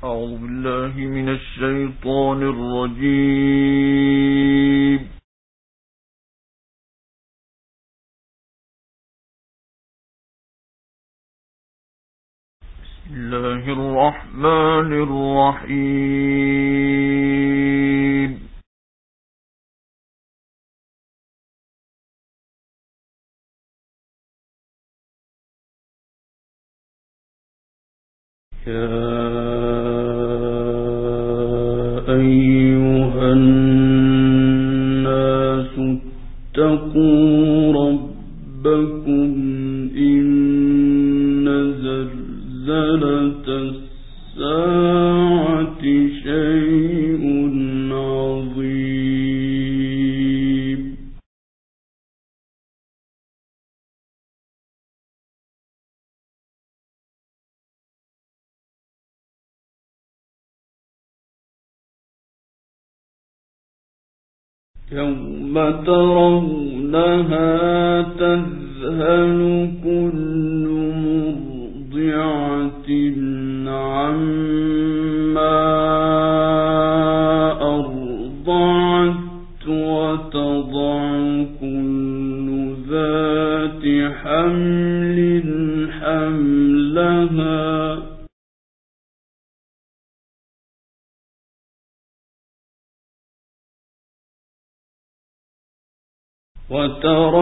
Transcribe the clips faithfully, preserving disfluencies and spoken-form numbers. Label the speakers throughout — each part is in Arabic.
Speaker 1: أعوذ بالله من الشيطان الرجيم. بسم الله الرحمن الرحيم. يا أيها الناس اتقوا ربكم إن زلزلة الساعة شيء عظيم. يوم ترونها تذهل كل مرضعة عما أرضعت وتضع كل ذات حمل حملها وترى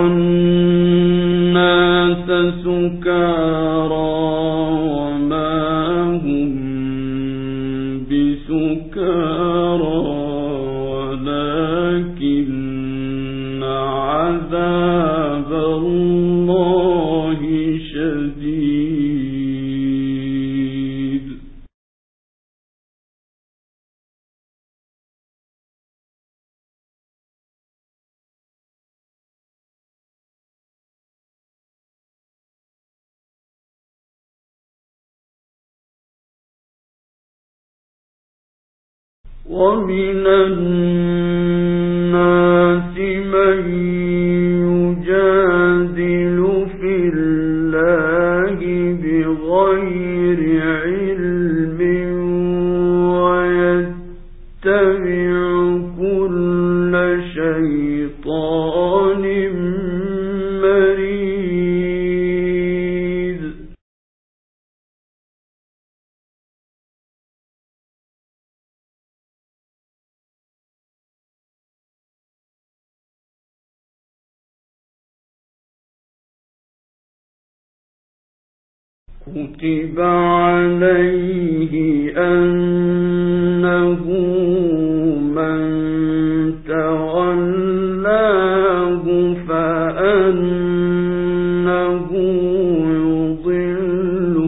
Speaker 1: الناس سكارى وما هم بسكارى ولكن عذاب الله شديد. ومن الناس من يجادل في الله بغير علم ويتبع كل شيطان مريد. كتب عليه أنه من تولاه فأنه يضله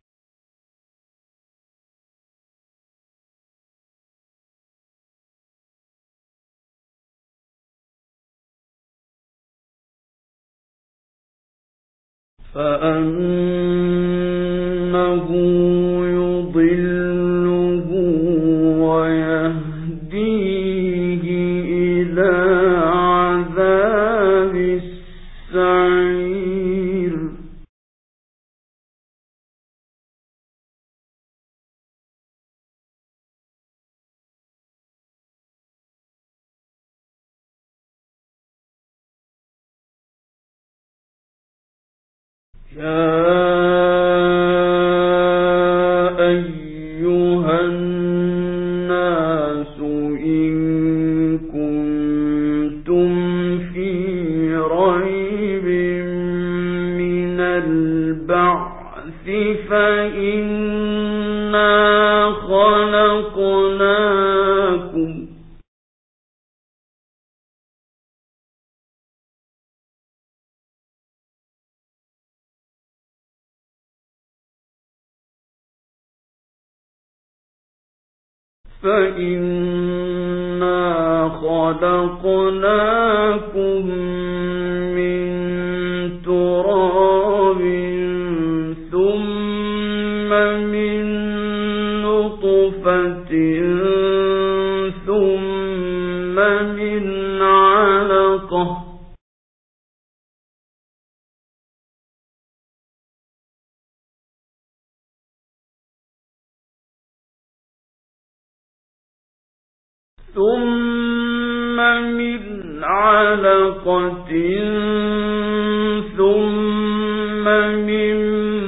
Speaker 1: فأنه يضله ويهديه إلى عذاب السعير. يا أيها الناس إن كنتم في ريب من البعث فإنا خلقناكم فإنا خلقناكم من تراب ثم من نطفة ثم من علقة ثم من علقة ثم من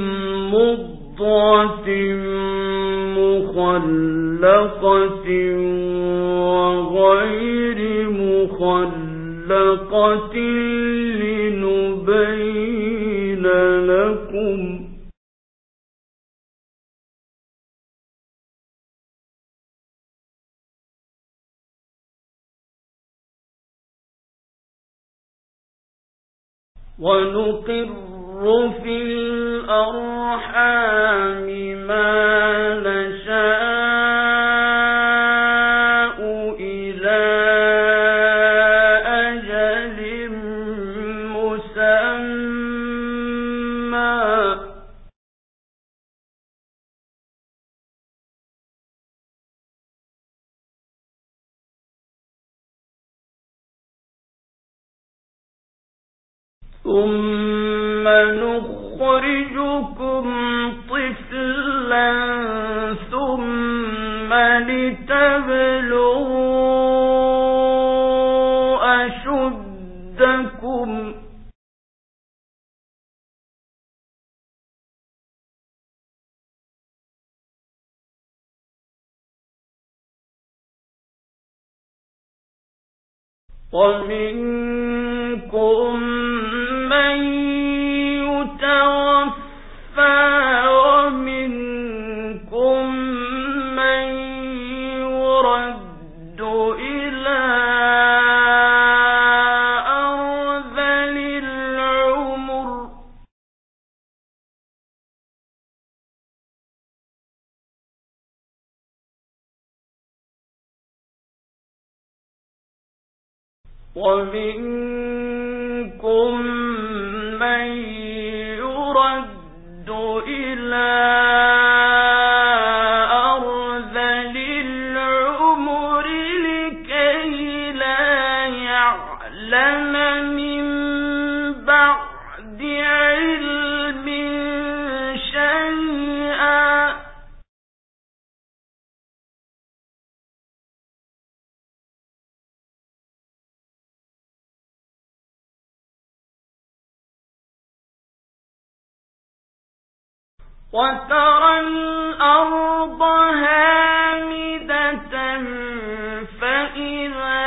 Speaker 1: مضغة مخلقة وغير مخلقة لنبين لكم ونقر في الأرحام ما نشاء إلى أجل مسمى ثم نخرجكم طفلا ثم لتبلغوا أشدكم ومنكم من يتوفى ومنكم من يرد إلى أرذل العمر ومنكم من يرد إلى أرذل العمر لكي لا يعلم من بعد علم شيئا وترى الأرض هامدة فإذا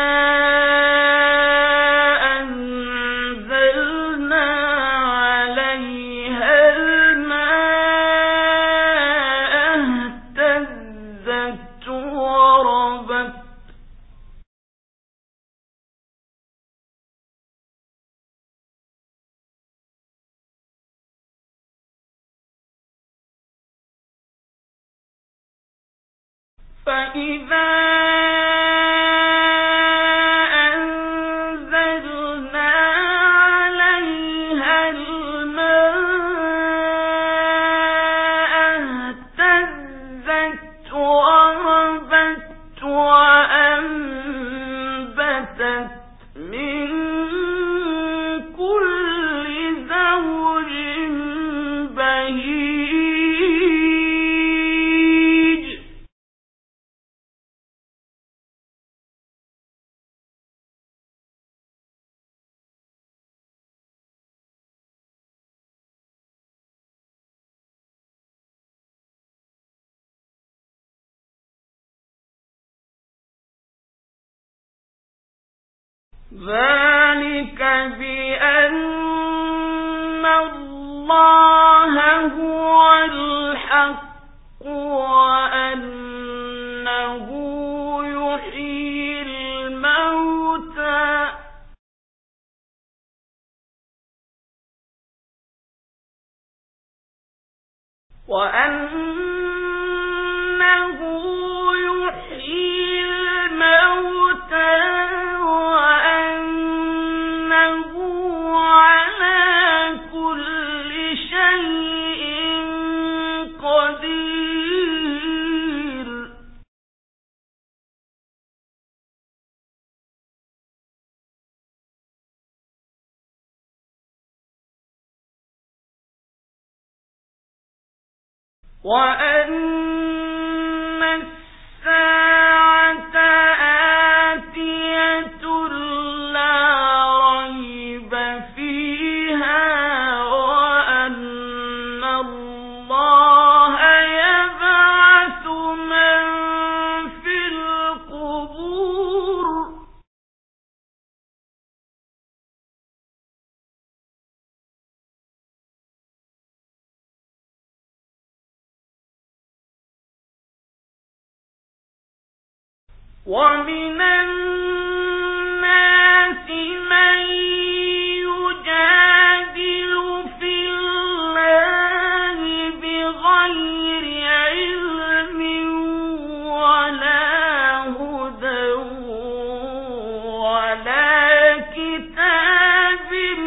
Speaker 1: أنزلنا عليها الماء اهتزت وربت فإذا أنزلنا عليها الماء اهتزت وربت وأنبتت من كل زوج بهيج ذلك بأن الله هو الحق وأنه يحيي الموتى وأنه يحيي الموتى وأنه على كل شيء قدير وأن الساعة ومن الناس من يجادل في الله بغير علم ولا هدى ولا كتاب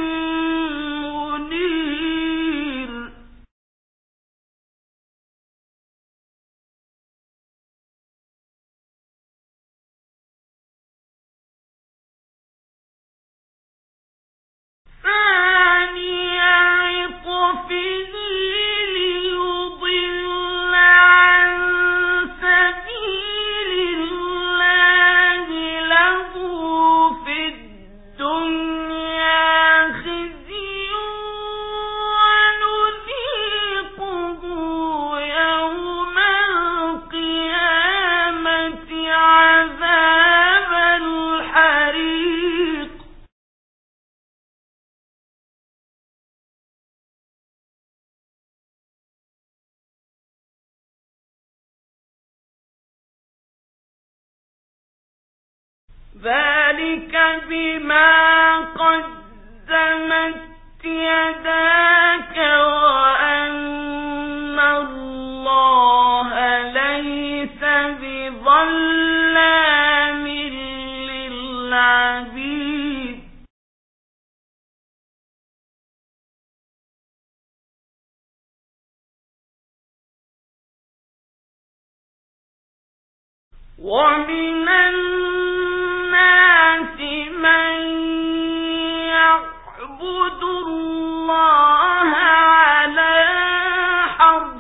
Speaker 1: منير. ثاني عطفه ليضل عن سبيل الله له في الدنيا خزي ونذيقه يوم القيامة عذاب الحريق. ذلك بما قدمت يداك وأن الله ليس بظلام للعبيد. ومن الناس من يعبد الله على حرف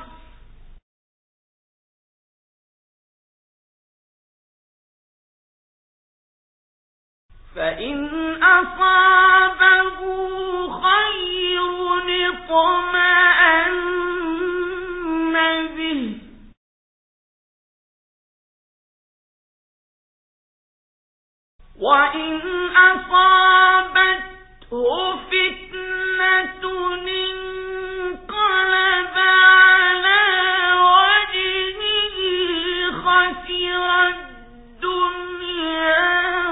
Speaker 1: فإن أصابه خير اطمأن به وإن أصابته فتنة انقلب على وجهه خسر الدنيا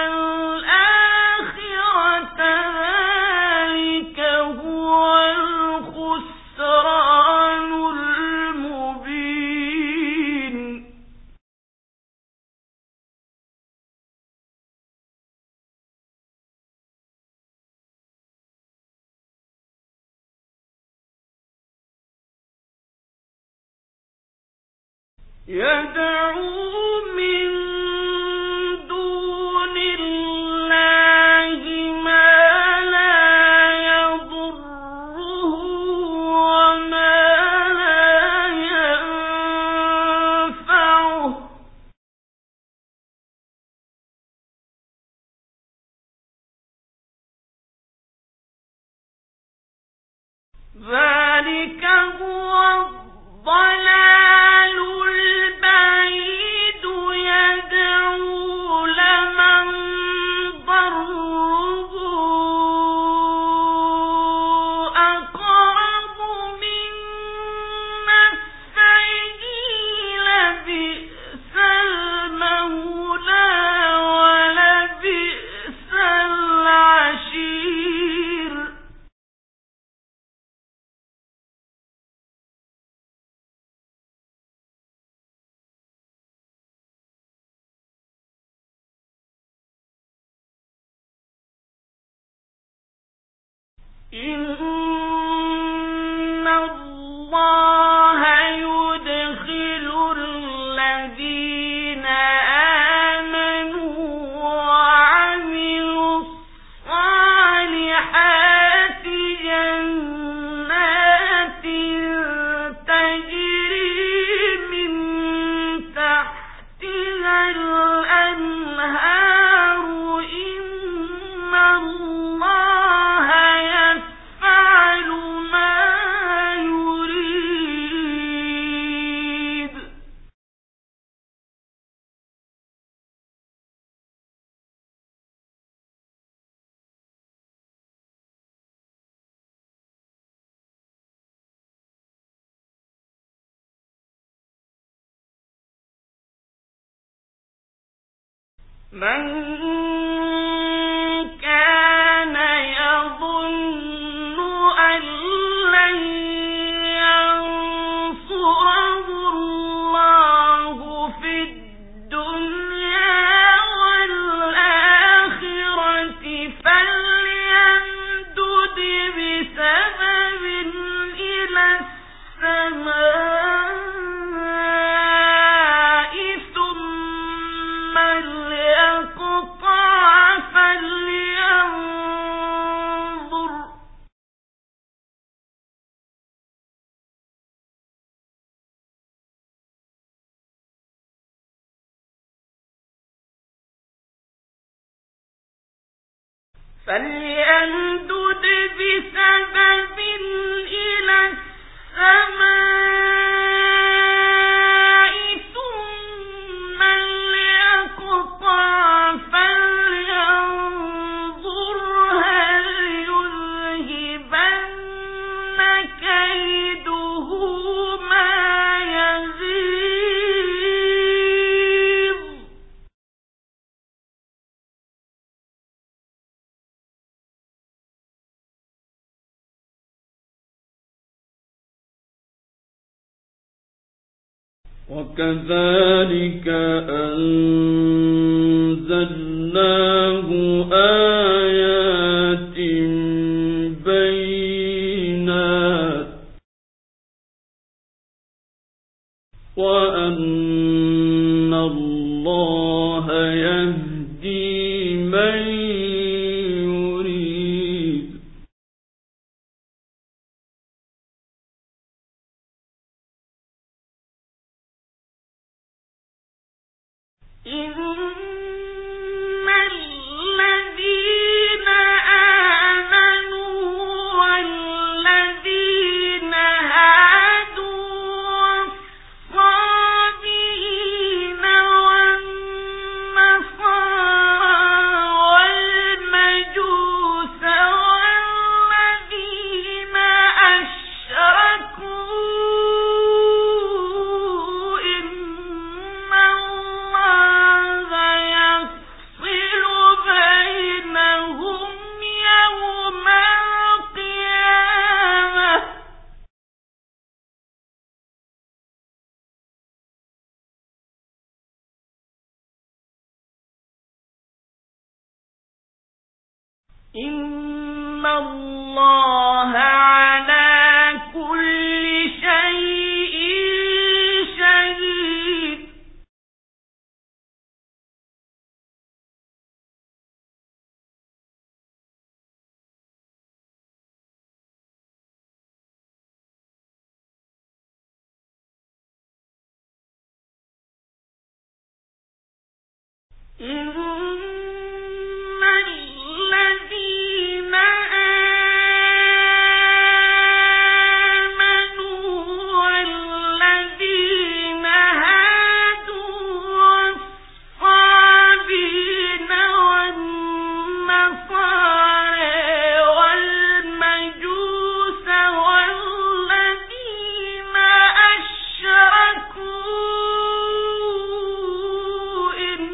Speaker 1: والآخرة ذلك هو الخسران المبين. يدعو من دون الله ما لا يضره وما لا ينفعه ذلك هو الضلال البعيد. يدعو لمن ضره أقرب من نفعه لبئس المولى ولبئس العشير. إن الله يدخل الذين آمنوا وعملوا الصالحات جنات تجري من تحتها الأنهار. إن الله يفعل من كان يظن أن لن ينصره الله في الدنيا والآخرة فليمدد بسبب إلى السماء ثم ليقطع فلينظر فليمدد بسبب إلى السماء ثم ليقطع فلينظر هل يذهبن كيده ما يغيظ وكذلك أنزلناه آيات بينات وأن الله يهدي من يريد إن الذين آمنوا والذين هادوا والصابئين والنصارى والمجوس والذين أشركوا إن الله يفصل بينهم يوم القيامة إن الله على كل شيء شهيد إن الذين آمنوا والذين هادوا والصابئين والنصارى والمجوس والذين أشركوا إن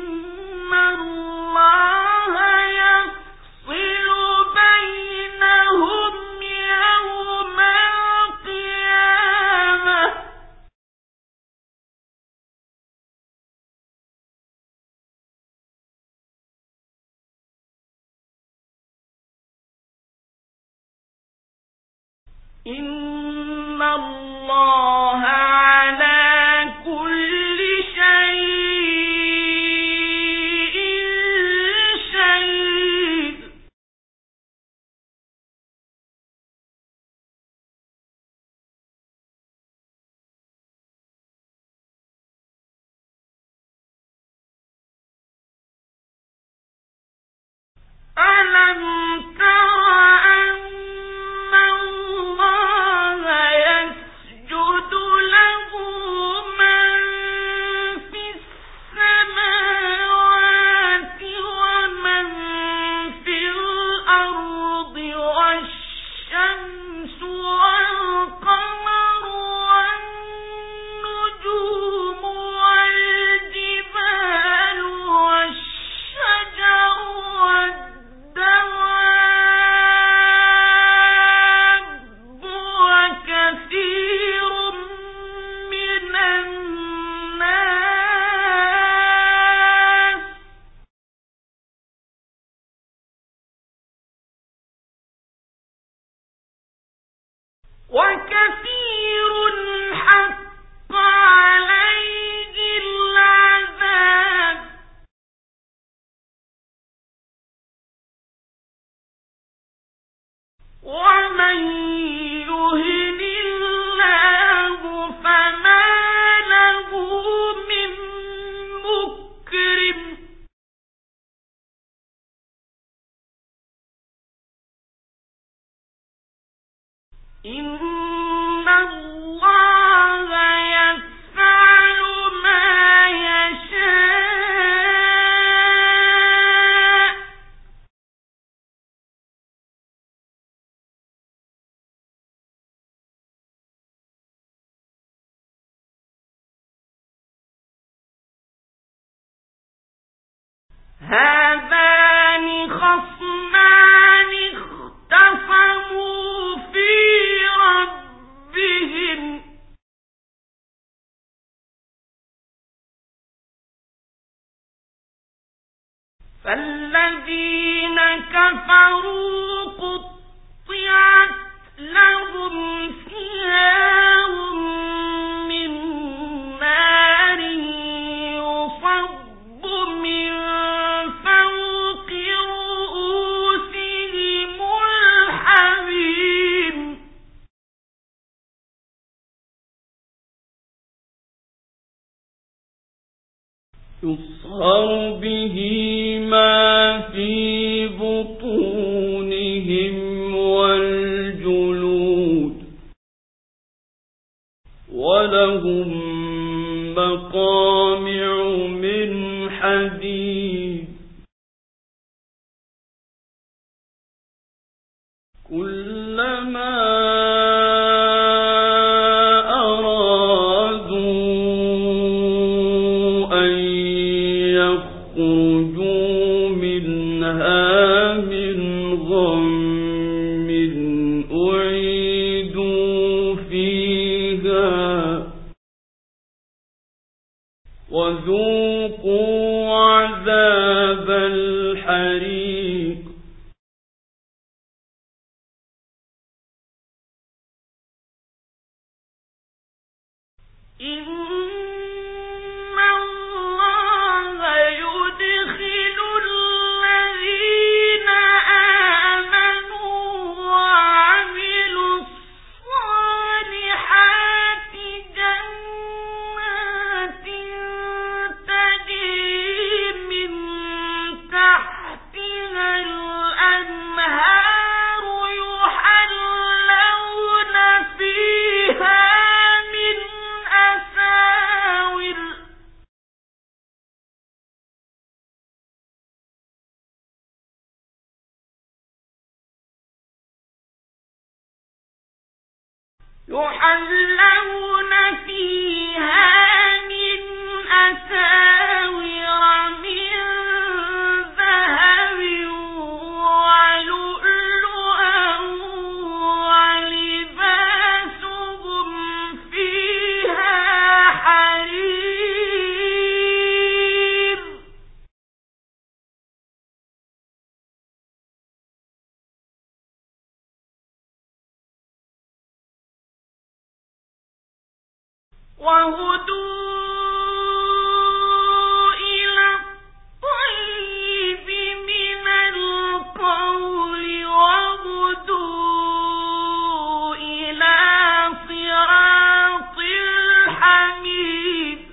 Speaker 1: الله يفصل بينهم يوم القيامة إن الله على كل شيء شهيد ألم تر أن الله يسجد له من في السماوات ومن في الأرض والشمس والقمر والنجوم والجبال والشجر إن الله يفعل ما يشاء هذان خصمان اختصموا في ربهم فالذين كفروا قطعت لهم ثياب من نار يصب من فوق رؤوسهم الحميم يصهر به ما في بطونهم والجلود ولهم مقامع من حديد كلما وذوقوا عذاب الحريق إن الله يدخل الذين آمنوا وعملوا الصالحات جنات تجري من تحتها الأنهار يحلون فيها من أساور يحلون فيها من أساور من ذهب ولؤلؤا ولباسهم فيها حرير وهدوا إلى الطيب من القول وهدوا إلى صراط الحميد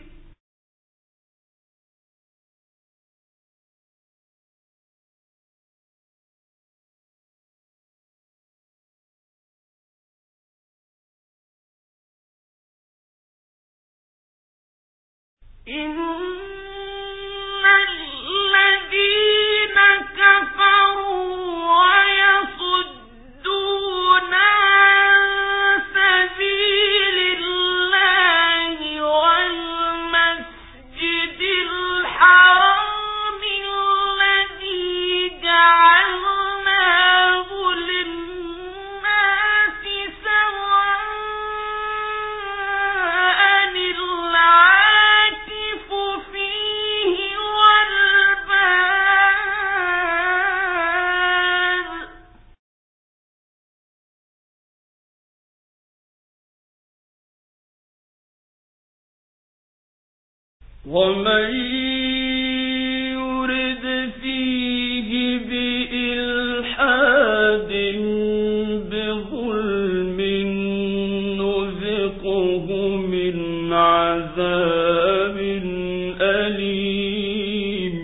Speaker 1: إن الذين كفروا ويصدون عن سبيل الله والمسجد الحرام الذي جعلناه للناس سواء العاكف فيه والباد ومن يرد فيه بإلحاد بظلم نذقه من عذاب أليم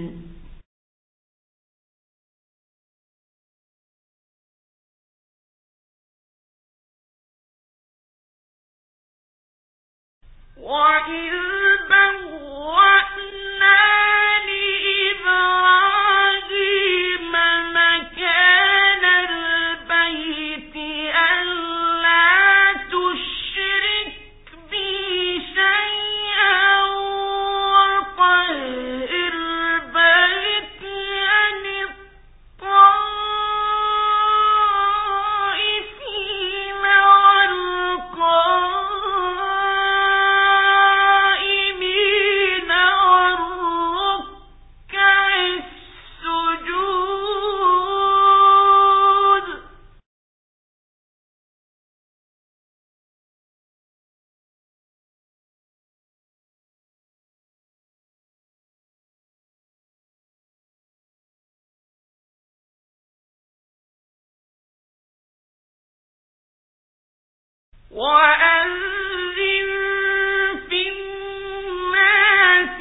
Speaker 1: وأذن في الناس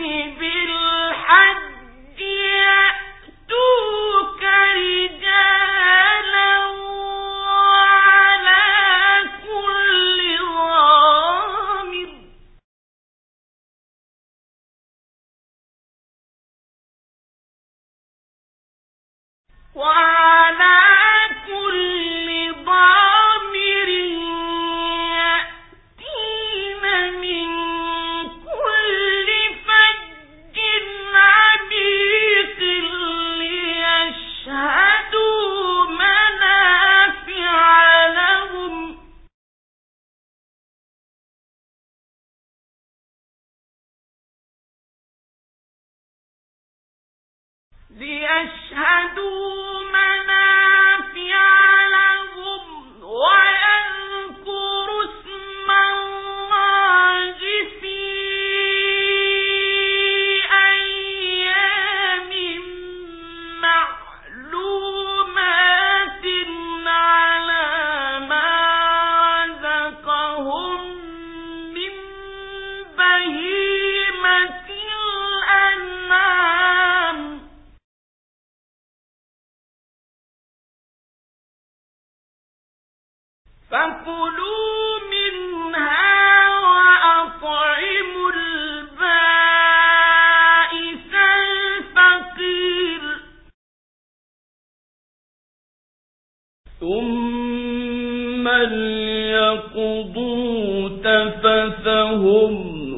Speaker 1: بالحج يأتوك رجالا وعلى كل ضامر وعلى كل ضامر يأتين من كل فج عميق ليشهدوا منافع لهم ليشهدوا منافع لهم ويذكروا اسم الله في أيام معلومات على ما رزقهم من بهيمة الأنعام فكلوا منها وأطعموا البائس الفقير ثم ليقضوا تفثهم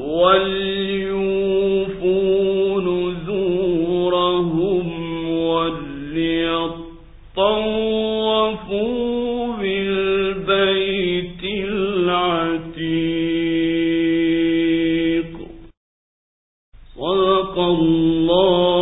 Speaker 1: وليوفوا نذورهم وليطوفوا بالبيت العتيق. صدق الله